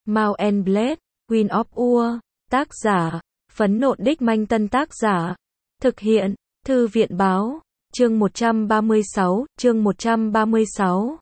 Mount and Blade, Queen of Ur, tác giả, Phấn Nộn Đích Manh Tân tác giả, thực hiện, Thư viện báo, chương 136, chương 136.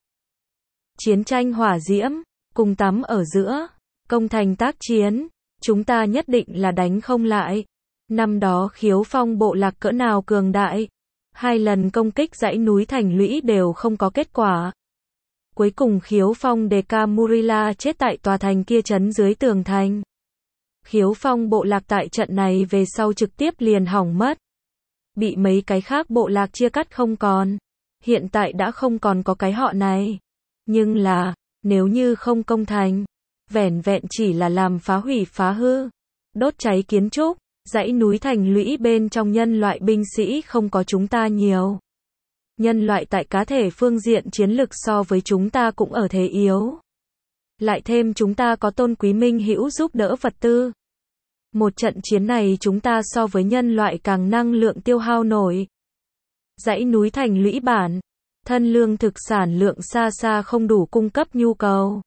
Chiến tranh hỏa diễm, cùng tắm ở giữa, công thành tác chiến, chúng ta nhất định là đánh không lại. Năm đó Khiếu Phong bộ lạc cỡ nào cường đại, 2 lần công kích dãy núi thành lũy đều không có kết quả. Cuối cùng Khiếu Phong Dekamurila chết tại tòa thành kia trấn dưới tường thành. Khiếu Phong bộ lạc tại trận này về sau trực tiếp liền hỏng mất. Bị mấy cái khác bộ lạc chia cắt không còn. Hiện tại đã không còn có cái họ này. Nhưng là, nếu như không công thành, vẻn vẹn chỉ là làm phá hủy phá hư, đốt cháy kiến trúc, dãy núi thành lũy bên trong nhân loại binh sĩ không có chúng ta nhiều. Nhân loại tại cá thể phương diện chiến lực so với chúng ta cũng ở thế yếu. Lại thêm chúng ta có tôn quý minh hữu giúp đỡ vật tư. Một trận chiến này chúng ta so với nhân loại càng năng lượng tiêu hao nổi. Dãy núi thành lũy bản, thân lương thực sản lượng xa xa không đủ cung cấp nhu cầu.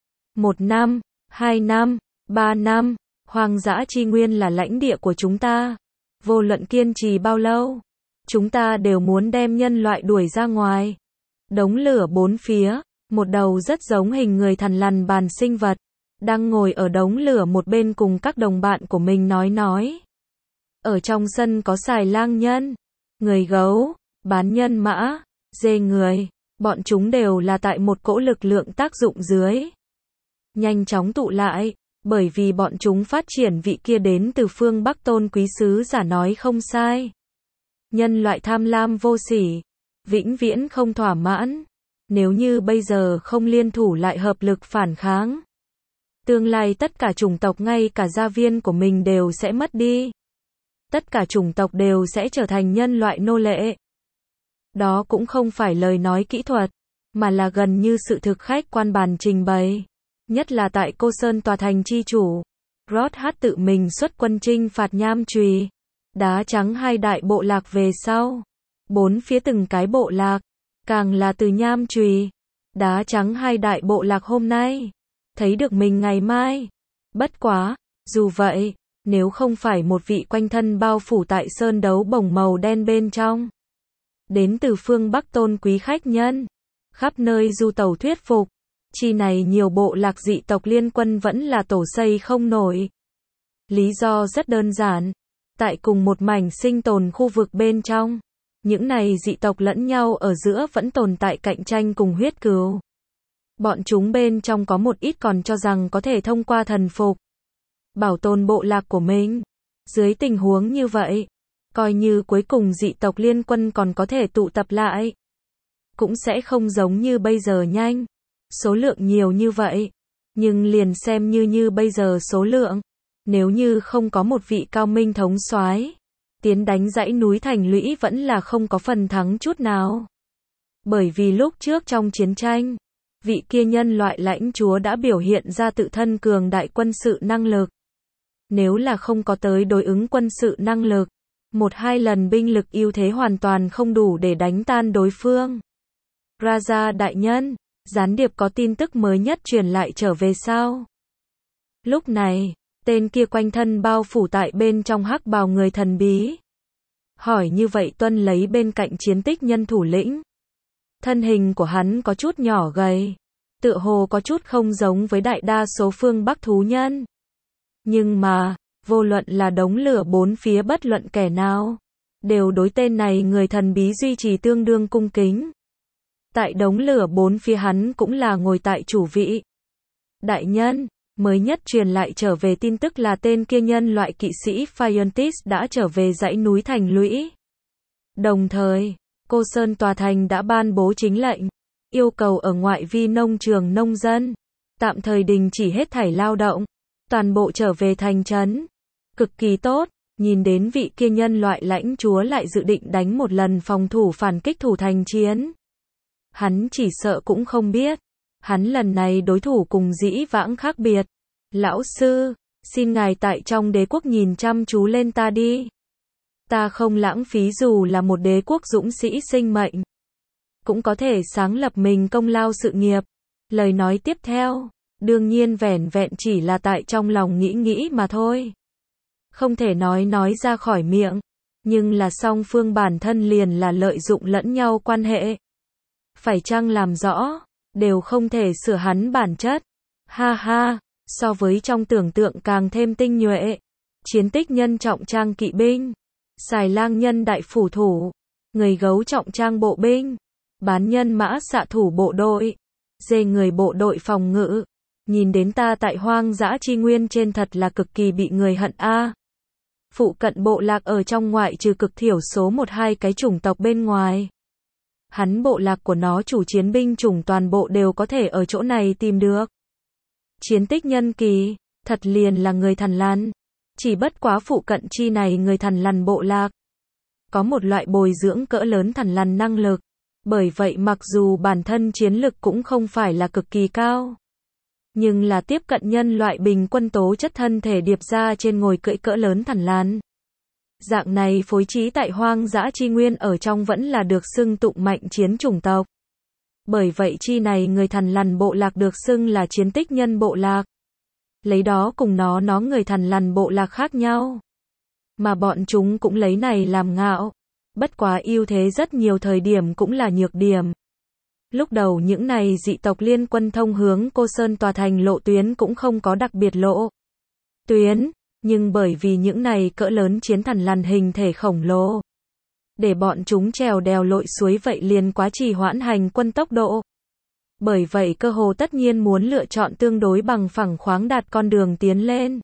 1 năm, 2 năm, 3 năm, hoang dã chi nguyên là lãnh địa của chúng ta. Vô luận kiên trì bao lâu, chúng ta đều muốn đem nhân loại đuổi ra ngoài. Đống lửa bốn phía, một đầu rất giống hình người thằn lằn bàn sinh vật, đang ngồi ở đống lửa một bên cùng các đồng bạn của mình nói. Ở trong sân có xài lang nhân, người gấu, bán nhân mã, dê người, bọn chúng đều là tại một cỗ lực lượng tác dụng dưới. Nhanh chóng tụ lại, bởi vì bọn chúng phát triển vị kia đến từ phương Bắc tôn quý sứ giả nói không sai. Nhân loại tham lam vô sỉ, vĩnh viễn không thỏa mãn. Nếu như bây giờ không liên thủ lại hợp lực phản kháng, tương lai tất cả chủng tộc ngay cả gia viên của mình đều sẽ mất đi. Tất cả chủng tộc đều sẽ trở thành nhân loại nô lệ. Đó cũng không phải lời nói kỹ thuật, mà là gần như sự thực khách quan bàn trình bày. Nhất là tại Cô Sơn tòa thành chi chủ, Rodhat tự mình xuất quân chinh phạt Nham Chùy, đá trắng 2 đại bộ lạc về sau. 4 phía từng cái bộ lạc, càng là từ Nham Chùy, đá trắng 2 đại bộ lạc hôm nay, thấy được mình ngày mai. Bất quá, dù vậy, nếu không phải một vị quanh thân bao phủ tại sơn đấu bồng màu đen bên trong, đến từ phương Bắc tôn quý khách nhân, khắp nơi du tàu thuyết phục, chi này nhiều bộ lạc dị tộc liên quân vẫn là tổ xây không nổi. Lý do rất đơn giản, tại cùng một mảnh sinh tồn khu vực bên trong, những này dị tộc lẫn nhau ở giữa vẫn tồn tại cạnh tranh cùng huyết cừu. Bọn chúng bên trong có một ít còn cho rằng có thể thông qua thần phục, bảo tồn bộ lạc của mình. Dưới tình huống như vậy, coi như cuối cùng dị tộc liên quân còn có thể tụ tập lại, cũng sẽ không giống như bây giờ nhanh. Số lượng nhiều như vậy, nhưng liền xem như bây giờ số lượng, nếu như không có một vị cao minh thống soái tiến đánh dãy núi thành lũy vẫn là không có phần thắng chút nào. Bởi vì lúc trước trong chiến tranh, vị kia nhân loại lãnh chúa đã biểu hiện ra tự thân cường đại quân sự năng lực. Nếu là không có tới đối ứng quân sự năng lực, 1-2 lần binh lực ưu thế hoàn toàn không đủ để đánh tan đối phương. Raja đại nhân, gián điệp có tin tức mới nhất truyền lại trở về sao? Lúc này, tên kia quanh thân bao phủ tại bên trong hắc bào người thần bí. Hỏi như vậy tuân lấy bên cạnh chiến tích nhân thủ lĩnh. Thân hình của hắn có chút nhỏ gầy, tựa hồ có chút không giống với đại đa số phương Bắc thú nhân. Nhưng mà, vô luận là đống lửa bốn phía bất luận kẻ nào, đều đối tên này người thần bí duy trì tương đương cung kính. Tại đống lửa bốn phía hắn cũng là ngồi tại chủ vị. Đại nhân, mới nhất truyền lại trở về tin tức là tên kia nhân loại kỵ sĩ Phiontis đã trở về dãy núi thành lũy. Đồng thời, Cô Sơn tòa thành đã ban bố chính lệnh, yêu cầu ở ngoại vi nông trường nông dân, tạm thời đình chỉ hết thảy lao động, toàn bộ trở về thành trấn. Cực kỳ tốt, nhìn đến vị kia nhân loại lãnh chúa lại dự định đánh một lần phòng thủ phản kích thủ thành chiến. Hắn chỉ sợ cũng không biết, hắn lần này đối thủ cùng dĩ vãng khác biệt. Lão sư, xin ngài tại trong đế quốc nhìn chăm chú lên ta đi. Ta không lãng phí dù là một đế quốc dũng sĩ sinh mệnh, cũng có thể sáng lập mình công lao sự nghiệp. Lời nói tiếp theo, Đương nhiên vẻn vẹn chỉ là tại trong lòng nghĩ mà thôi. Không thể nói ra khỏi miệng, nhưng là song phương bản thân liền là lợi dụng lẫn nhau quan hệ. Phải chăng làm rõ, đều không thể sửa hắn bản chất. Ha ha, so với trong tưởng tượng càng thêm tinh nhuệ. Chiến tích nhân trọng trang kỵ binh, xài lang nhân đại phủ thủ, người gấu trọng trang bộ binh, bán nhân mã xạ thủ bộ đội, dê người bộ đội phòng ngự. Nhìn đến ta tại hoang dã chi nguyên trên thật là cực kỳ bị người hận a. Phụ cận bộ lạc ở trong ngoại trừ cực thiểu số 1-2 cái chủng tộc bên ngoài. Hắn bộ lạc của nó chủ chiến binh chủng toàn bộ đều có thể ở chỗ này tìm được. Chiến tích nhân kỳ, thật liền là người thằn lằn. Chỉ bất quá phụ cận chi này người thằn lằn bộ lạc. Có một loại bồi dưỡng cỡ lớn thằn lằn năng lực. Bởi vậy mặc dù bản thân chiến lực cũng không phải là cực kỳ cao. Nhưng là tiếp cận nhân loại bình quân tố chất thân thể điệp ra trên ngồi cưỡi cỡ lớn thằn lằn. Dạng này phối trí tại hoang dã chi nguyên ở trong vẫn là được xưng tụng mạnh chiến chủng tộc. Bởi vậy chi này người thằn lằn bộ lạc được xưng là chiến tích nhân bộ lạc. Lấy đó cùng nó người thằn lằn bộ lạc khác nhau. Mà bọn chúng cũng lấy này làm ngạo. Bất quá ưu thế rất nhiều thời điểm cũng là nhược điểm. Lúc đầu những này dị tộc liên quân thông hướng Cô Sơn tòa thành lộ tuyến cũng không có đặc biệt lộ tuyến, nhưng bởi vì những này cỡ lớn chiến thằn lằn hình thể khổng lồ, để bọn chúng trèo đèo lội suối vậy liền quá trì hoãn hành quân tốc độ. Bởi vậy cơ hồ tất nhiên muốn lựa chọn tương đối bằng phẳng khoáng đạt con đường tiến lên.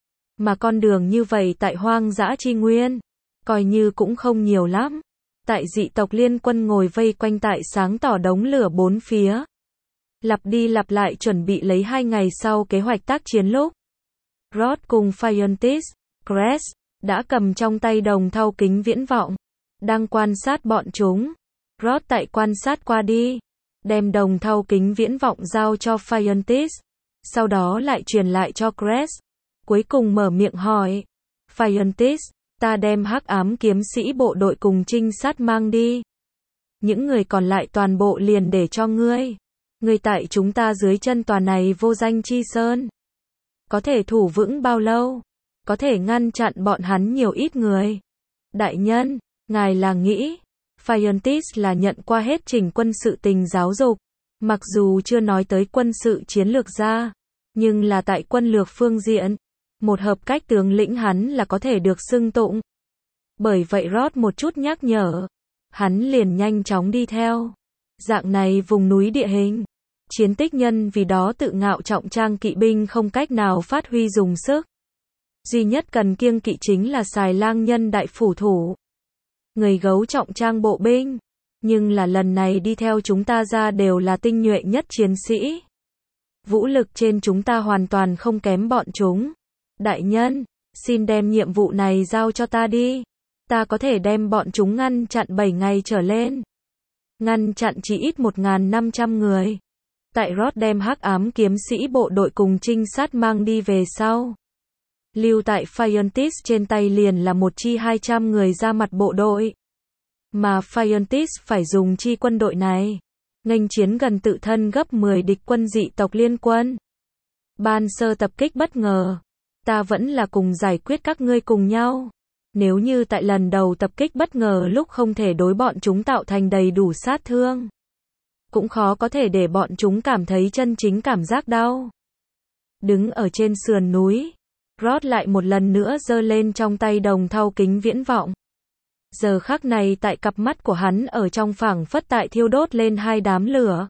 Mà con đường như vậy tại hoang dã chi nguyên, coi như cũng không nhiều lắm. Tại dị tộc liên quân ngồi vây quanh tại sáng tỏ đống lửa bốn phía. Lặp đi lặp lại chuẩn bị lấy 2 ngày sau kế hoạch tác chiến lúc. Rod cùng Phiontis, Crest, đã cầm trong tay đồng thau kính viễn vọng. Đang quan sát bọn chúng. Rod tại quan sát qua đi. Đem đồng thau kính viễn vọng giao cho Phiontis. Sau đó lại truyền lại cho Crest. Cuối cùng mở miệng hỏi. Phiontis, ta đem hắc ám kiếm sĩ bộ đội cùng trinh sát mang đi. Những người còn lại toàn bộ liền để cho ngươi. Ngươi tại chúng ta dưới chân tòa này vô danh chi sơn. Có thể thủ vững bao lâu? Có thể ngăn chặn bọn hắn nhiều ít người? Đại nhân, ngài là nghĩ. Phiontis là nhận qua hết trình quân sự tình giáo dục. Mặc dù chưa nói tới quân sự chiến lược ra. Nhưng là tại quân lược phương diện. Một hợp cách tướng lĩnh hắn là có thể được xưng tụng. Bởi vậy Rod một chút nhắc nhở. Hắn liền nhanh chóng đi theo. Dạng này vùng núi địa hình. Chiến tích nhân vì đó tự ngạo trọng trang kỵ binh không cách nào phát huy dùng sức. Duy nhất cần kiêng kỵ chính là xài lang nhân đại phủ thủ. Người gấu trọng trang bộ binh. Nhưng là lần này đi theo chúng ta ra đều là tinh nhuệ nhất chiến sĩ. Vũ lực trên chúng ta hoàn toàn không kém bọn chúng. Đại nhân, xin đem nhiệm vụ này giao cho ta đi. Ta có thể đem bọn chúng ngăn chặn 7 ngày trở lên. Ngăn chặn chỉ ít 1.500 người. Tại Rod đem hắc ám kiếm sĩ bộ đội cùng trinh sát mang đi về sau. Lưu tại Phiontis trên tay liền là một chi 200 người ra mặt bộ đội. Mà Phiontis phải dùng chi quân đội này. Nghênh chiến gần tự thân gấp 10 địch quân dị tộc liên quân. Ban sơ tập kích bất ngờ. Ta vẫn là cùng giải quyết các ngươi cùng nhau. Nếu như tại lần đầu tập kích bất ngờ lúc không thể đối bọn chúng tạo thành đầy đủ sát thương. Cũng khó có thể để bọn chúng cảm thấy chân chính cảm giác đau. Đứng ở trên sườn núi. Rod lại một lần nữa giơ lên trong tay đồng thau kính viễn vọng. Giờ khắc này tại cặp mắt của hắn ở trong phảng phất tại thiêu đốt lên 2 đám lửa.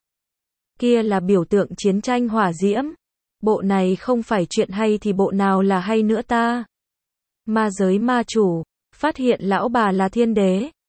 Kia là biểu tượng chiến tranh hỏa diễm. Bộ này không phải chuyện hay thì bộ nào là hay nữa ta. Ma giới ma chủ, phát hiện lão bà là thiên đế.